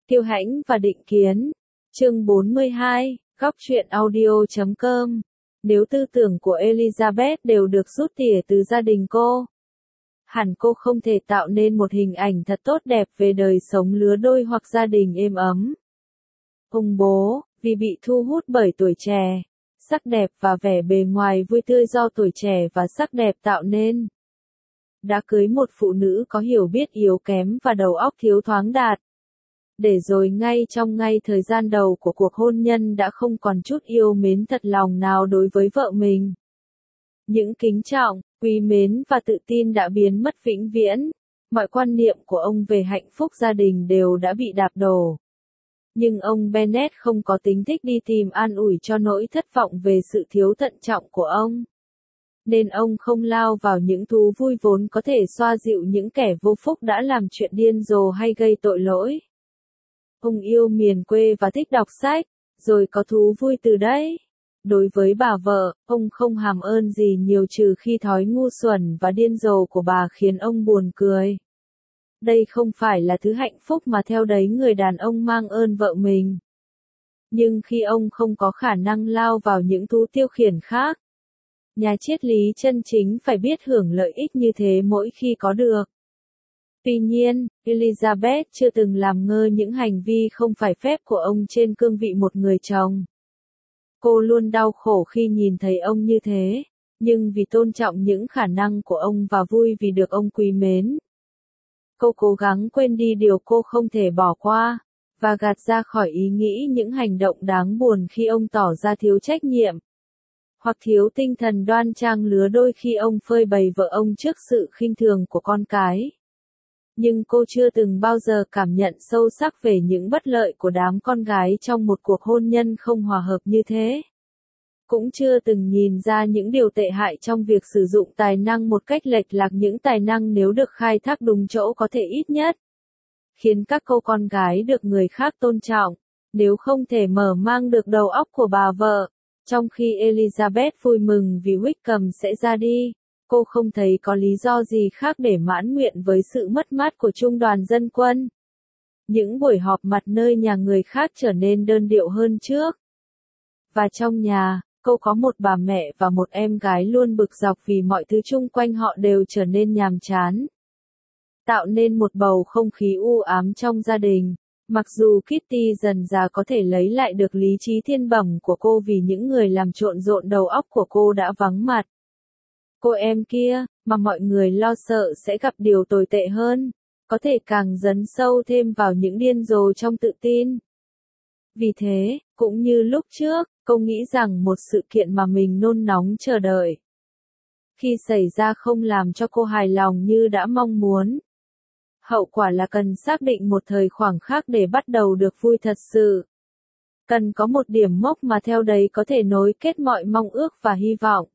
Kiêu Hãnh và Định Kiến. Chương 42, Góc truyện audio.com. Nếu tư tưởng của Elizabeth đều được rút tỉa từ gia đình cô, hẳn cô không thể tạo nên một hình ảnh thật tốt đẹp về đời sống lứa đôi hoặc gia đình êm ấm. Ông bố, vì bị thu hút bởi tuổi trẻ, sắc đẹp và vẻ bề ngoài vui tươi do tuổi trẻ và sắc đẹp tạo nên, đã cưới một phụ nữ có hiểu biết yếu kém và đầu óc thiếu thoáng đạt. Để rồi ngay trong thời gian đầu của cuộc hôn nhân đã không còn chút yêu mến thật lòng nào đối với vợ mình. Những kính trọng, quý mến và tự tin đã biến mất vĩnh viễn, mọi quan niệm của ông về hạnh phúc gia đình đều đã bị đạp đổ. Nhưng ông Bennet không có tính thích đi tìm an ủi cho nỗi thất vọng về sự thiếu thận trọng của ông. Nên ông không lao vào những thú vui vốn có thể xoa dịu những kẻ vô phúc đã làm chuyện điên rồ hay gây tội lỗi. Ông yêu miền quê và thích đọc sách, rồi có thú vui từ đấy. Đối với bà vợ, ông không hàm ơn gì nhiều trừ khi thói ngu xuẩn và điên rồ của bà khiến ông buồn cười. Đây không phải là thứ hạnh phúc mà theo đấy người đàn ông mang ơn vợ mình. Nhưng khi ông không có khả năng lao vào những thú tiêu khiển khác, nhà triết lý chân chính phải biết hưởng lợi ích như thế mỗi khi có được. Tuy nhiên, Elizabeth chưa từng làm ngơ những hành vi không phải phép của ông trên cương vị một người chồng. Cô luôn đau khổ khi nhìn thấy ông như thế, nhưng vì tôn trọng những khả năng của ông và vui vì được ông quý mến, cô cố gắng quên đi điều cô không thể bỏ qua, và gạt ra khỏi ý nghĩ những hành động đáng buồn khi ông tỏ ra thiếu trách nhiệm, hoặc thiếu tinh thần đoan trang lứa đôi khi ông phơi bày vợ ông trước sự khinh thường của con cái. Nhưng cô chưa từng bao giờ cảm nhận sâu sắc về những bất lợi của đám con gái trong một cuộc hôn nhân không hòa hợp như thế. Cũng chưa từng nhìn ra những điều tệ hại trong việc sử dụng tài năng một cách lệch lạc, những tài năng nếu được khai thác đúng chỗ có thể ít nhất khiến các cô con gái được người khác tôn trọng, nếu không thể mở mang được đầu óc của bà vợ. Trong khi Elizabeth vui mừng vì Wickham sẽ ra đi, cô không thấy có lý do gì khác để mãn nguyện với sự mất mát của trung đoàn dân quân. Những buổi họp mặt nơi nhà người khác trở nên đơn điệu hơn trước. Và trong nhà, cô có một bà mẹ và một em gái luôn bực dọc vì mọi thứ chung quanh họ đều trở nên nhàm chán, tạo nên một bầu không khí u ám trong gia đình. Mặc dù Kitty dần dà có thể lấy lại được lý trí thiên bẩm của cô vì những người làm trộn rộn đầu óc của cô đã vắng mặt. Cô em kia, mà mọi người lo sợ sẽ gặp điều tồi tệ hơn, có thể càng dấn sâu thêm vào những điên rồ trong tự tin. Vì thế, cũng như lúc trước, cô nghĩ rằng một sự kiện mà mình nôn nóng chờ đợi, khi xảy ra không làm cho cô hài lòng như đã mong muốn. Hậu quả là cần xác định một thời khoảng khắc để bắt đầu được vui thật sự. Cần có một điểm mốc mà theo đấy có thể nối kết mọi mong ước và hy vọng.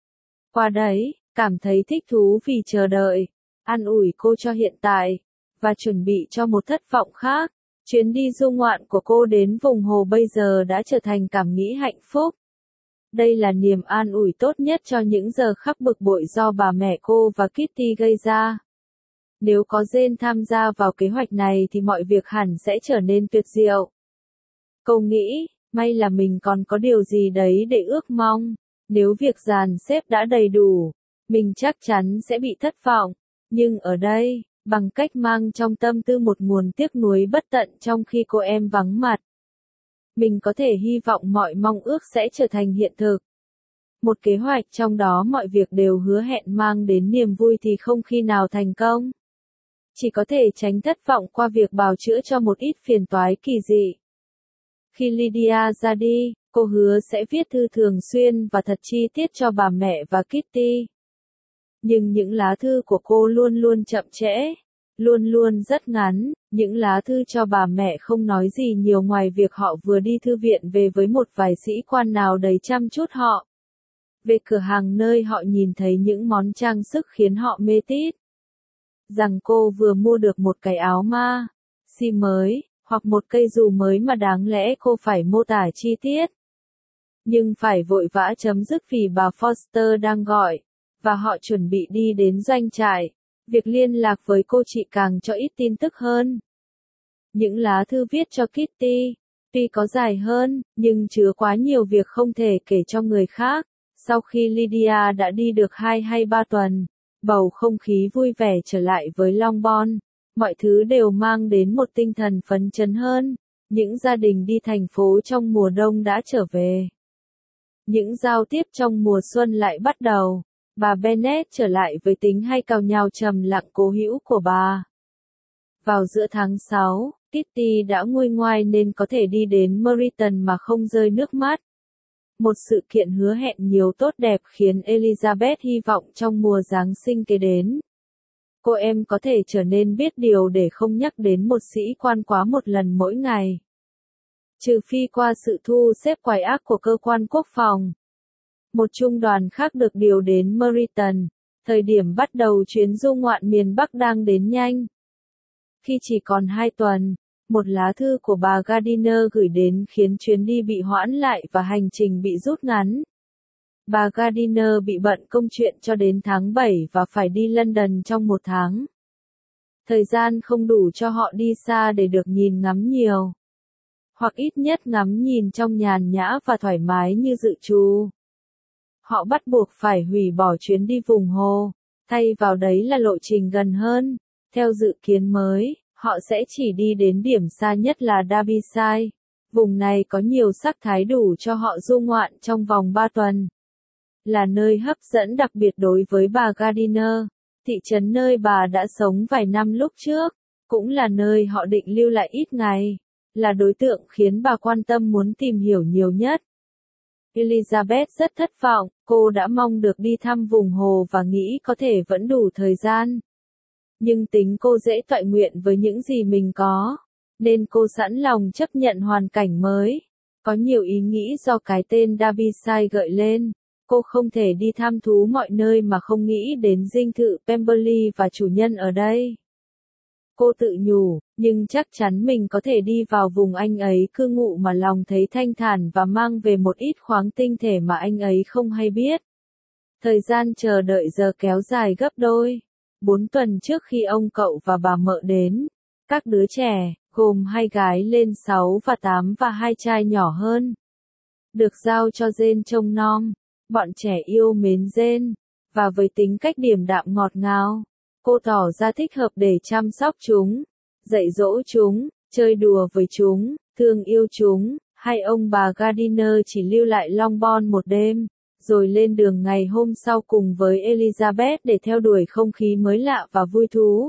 Qua đấy, cảm thấy thích thú vì chờ đợi, an ủi cô cho hiện tại, và chuẩn bị cho một thất vọng khác. Chuyến đi du ngoạn của cô đến vùng hồ bây giờ đã trở thành cảm nghĩ hạnh phúc. Đây là niềm an ủi tốt nhất cho những giờ khắc bực bội do bà mẹ cô và Kitty gây ra. Nếu có Jane tham gia vào kế hoạch này thì mọi việc hẳn sẽ trở nên tuyệt diệu. Cô nghĩ, may là mình còn có điều gì đấy để ước mong. Nếu việc dàn xếp đã đầy đủ, mình chắc chắn sẽ bị thất vọng. Nhưng ở đây, bằng cách mang trong tâm tư một nguồn tiếc nuối bất tận trong khi cô em vắng mặt, mình có thể hy vọng mọi mong ước sẽ trở thành hiện thực. Một kế hoạch trong đó mọi việc đều hứa hẹn mang đến niềm vui thì không khi nào thành công. Chỉ có thể tránh thất vọng qua việc bào chữa cho một ít phiền toái kỳ dị. Khi Lydia ra đi, cô hứa sẽ viết thư thường xuyên và thật chi tiết cho bà mẹ và Kitty. Nhưng những lá thư của cô luôn luôn chậm trễ, luôn luôn rất ngắn. Những lá thư cho bà mẹ không nói gì nhiều ngoài việc họ vừa đi thư viện về với một vài sĩ quan nào đầy chăm chút họ. Về cửa hàng nơi họ nhìn thấy những món trang sức khiến họ mê tít. Rằng cô vừa mua được một cái áo ma si mới, hoặc một cây dù mới mà đáng lẽ cô phải mô tả chi tiết. Nhưng phải vội vã chấm dứt vì bà Foster đang gọi, và họ chuẩn bị đi đến doanh trại. Việc liên lạc với cô chị càng cho ít tin tức hơn. Những lá thư viết cho Kitty, tuy có dài hơn, nhưng chứa quá nhiều việc không thể kể cho người khác. Sau khi Lydia đã đi được 2 hay 3 tuần, bầu không khí vui vẻ trở lại với Longbourn. Mọi thứ đều mang đến một tinh thần phấn chấn hơn. Những gia đình đi thành phố trong mùa đông đã trở về. Những giao tiếp trong mùa xuân lại bắt đầu. Bà Bennet trở lại với tính hay càu nhàu trầm lặng cố hữu của bà. Vào giữa tháng 6, Kitty đã nguôi ngoai nên có thể đi đến Meryton mà không rơi nước mắt. Một sự kiện hứa hẹn nhiều tốt đẹp khiến Elizabeth hy vọng trong mùa Giáng sinh kế đến. Cô em có thể trở nên biết điều để không nhắc đến một sĩ quan quá một lần mỗi ngày. Trừ phi qua sự thu xếp quái ác của cơ quan quốc phòng. Một trung đoàn khác được điều đến Meryton. Thời điểm bắt đầu chuyến du ngoạn miền Bắc đang đến nhanh. Khi chỉ còn 2 tuần, một lá thư của bà Gardiner gửi đến khiến chuyến đi bị hoãn lại và hành trình bị rút ngắn. Bà Gardiner bị bận công chuyện cho đến tháng 7 và phải đi London trong 1 tháng. Thời gian không đủ cho họ đi xa để được nhìn ngắm nhiều. Hoặc ít nhất ngắm nhìn trong nhàn nhã và thoải mái như dự trù. Họ bắt buộc phải hủy bỏ chuyến đi vùng hồ, thay vào đấy là lộ trình gần hơn. Theo dự kiến mới, họ sẽ chỉ đi đến điểm xa nhất là Derbyshire. Vùng này có nhiều sắc thái đủ cho họ du ngoạn trong vòng 3 tuần. Là nơi hấp dẫn đặc biệt đối với bà Gardiner, thị trấn nơi bà đã sống vài năm lúc trước, cũng là nơi họ định lưu lại ít ngày, là đối tượng khiến bà quan tâm muốn tìm hiểu nhiều nhất. Elizabeth rất thất vọng, cô đã mong được đi thăm vùng hồ và nghĩ có thể vẫn đủ thời gian. Nhưng tính cô dễ toại nguyện với những gì mình có, nên cô sẵn lòng chấp nhận hoàn cảnh mới. Có nhiều ý nghĩ do cái tên Derbyshire gợi lên. Cô không thể đi thăm thú mọi nơi mà không nghĩ đến dinh thự Pemberley và chủ nhân ở đây. Cô tự nhủ, nhưng chắc chắn mình có thể đi vào vùng anh ấy cư ngụ mà lòng thấy thanh thản và mang về một ít khoáng tinh thể mà anh ấy không hay biết. Thời gian chờ đợi giờ kéo dài gấp đôi. 4 tuần trước khi ông cậu và bà mợ đến, các đứa trẻ, gồm 2 gái lên 6 và 8 và 2 trai nhỏ hơn, được giao cho Jane trông nom. Bọn trẻ yêu mến Jane, và với tính cách điềm đạm ngọt ngào, cô tỏ ra thích hợp để chăm sóc chúng, dạy dỗ chúng, chơi đùa với chúng, thương yêu chúng. Hai ông bà Gardiner chỉ lưu lại Longbourn một đêm, rồi lên đường ngày hôm sau cùng với Elizabeth để theo đuổi không khí mới lạ và vui thú.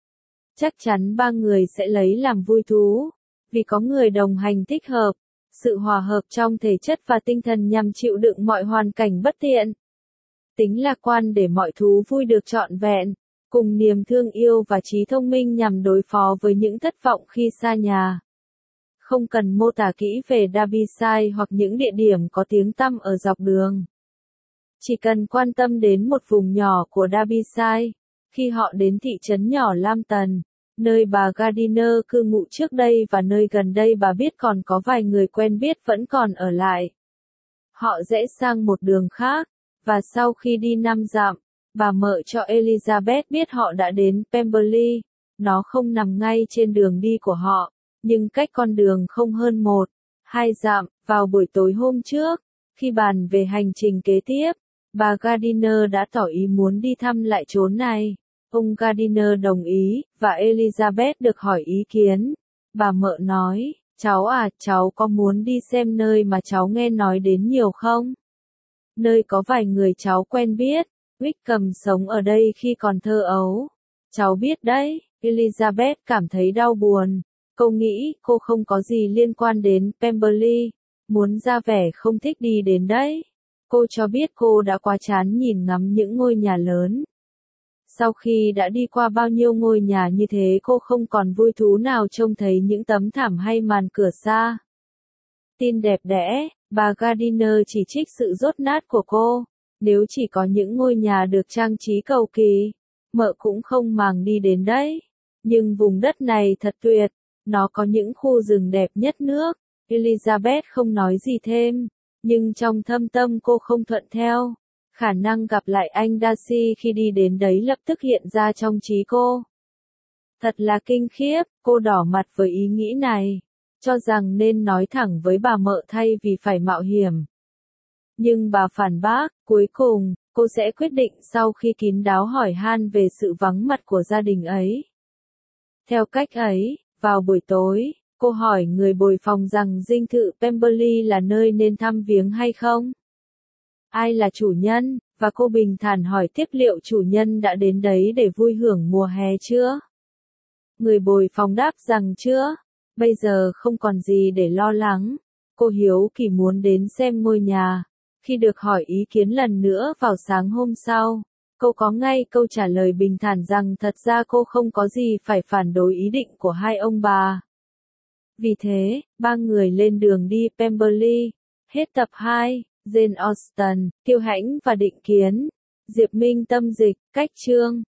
Chắc chắn 3 người sẽ lấy làm vui thú, vì có người đồng hành thích hợp. Sự hòa hợp trong thể chất và tinh thần nhằm chịu đựng mọi hoàn cảnh bất tiện. Tính lạc quan để mọi thú vui được trọn vẹn, cùng niềm thương yêu và trí thông minh nhằm đối phó với những thất vọng khi xa nhà. Không cần mô tả kỹ về Derbyshire hoặc những địa điểm có tiếng tăm ở dọc đường. Chỉ cần quan tâm đến một vùng nhỏ của Derbyshire. Khi họ đến thị trấn nhỏ Lambton, nơi bà Gardiner cư ngụ trước đây và nơi gần đây bà biết còn có vài người quen biết vẫn còn ở lại. Họ rẽ sang một đường khác, và sau khi đi 5 dặm, bà mợ cho Elizabeth biết họ đã đến Pemberley. Nó không nằm ngay trên đường đi của họ, nhưng cách con đường không hơn 1-2 dặm. Vào buổi tối hôm trước, khi bàn về hành trình kế tiếp, bà Gardiner đã tỏ ý muốn đi thăm lại chốn này. Ông Gardiner đồng ý, và Elizabeth được hỏi ý kiến. Bà mợ nói, cháu có muốn đi xem nơi mà cháu nghe nói đến nhiều không? Nơi có vài người cháu quen biết, Wickham sống ở đây khi còn thơ ấu. Cháu biết đấy. Elizabeth cảm thấy đau buồn. Cô nghĩ cô không có gì liên quan đến Pemberley, muốn ra vẻ không thích đi đến đấy. Cô cho biết cô đã quá chán nhìn ngắm những ngôi nhà lớn. Sau khi đã đi qua bao nhiêu ngôi nhà như thế cô không còn vui thú nào trông thấy những tấm thảm hay màn cửa xa. Tin đẹp đẽ, bà Gardiner chỉ trích sự dốt nát của cô. Nếu chỉ có những ngôi nhà được trang trí cầu kỳ, mợ cũng không màng đi đến đấy. Nhưng vùng đất này thật tuyệt, nó có những khu rừng đẹp nhất nước. Elizabeth không nói gì thêm, nhưng trong thâm tâm cô không thuận theo. Khả năng gặp lại anh Darcy khi đi đến đấy lập tức hiện ra trong trí cô. Thật là kinh khiếp, cô đỏ mặt với ý nghĩ này, cho rằng nên nói thẳng với bà mợ thay vì phải mạo hiểm. Nhưng bà phản bác, cuối cùng, cô sẽ quyết định sau khi kín đáo hỏi han về sự vắng mặt của gia đình ấy. Theo cách ấy, vào buổi tối, cô hỏi người bồi phòng rằng dinh thự Pemberley là nơi nên thăm viếng hay không? Ai là chủ nhân? Và cô bình thản hỏi tiếp liệu chủ nhân đã đến đấy để vui hưởng mùa hè chưa? Người bồi phòng đáp rằng chưa. Bây giờ không còn gì để lo lắng. Cô hiếu kỳ muốn đến xem ngôi nhà. Khi được hỏi ý kiến lần nữa vào sáng hôm sau, cô có ngay câu trả lời bình thản rằng thật ra cô không có gì phải phản đối ý định của hai ông bà. Vì thế, ba người lên đường đi Pemberley. Hết tập 2, Jane Austen, Kiêu Hãnh và Định Kiến. Diệp Minh tâm dịch, cách chương.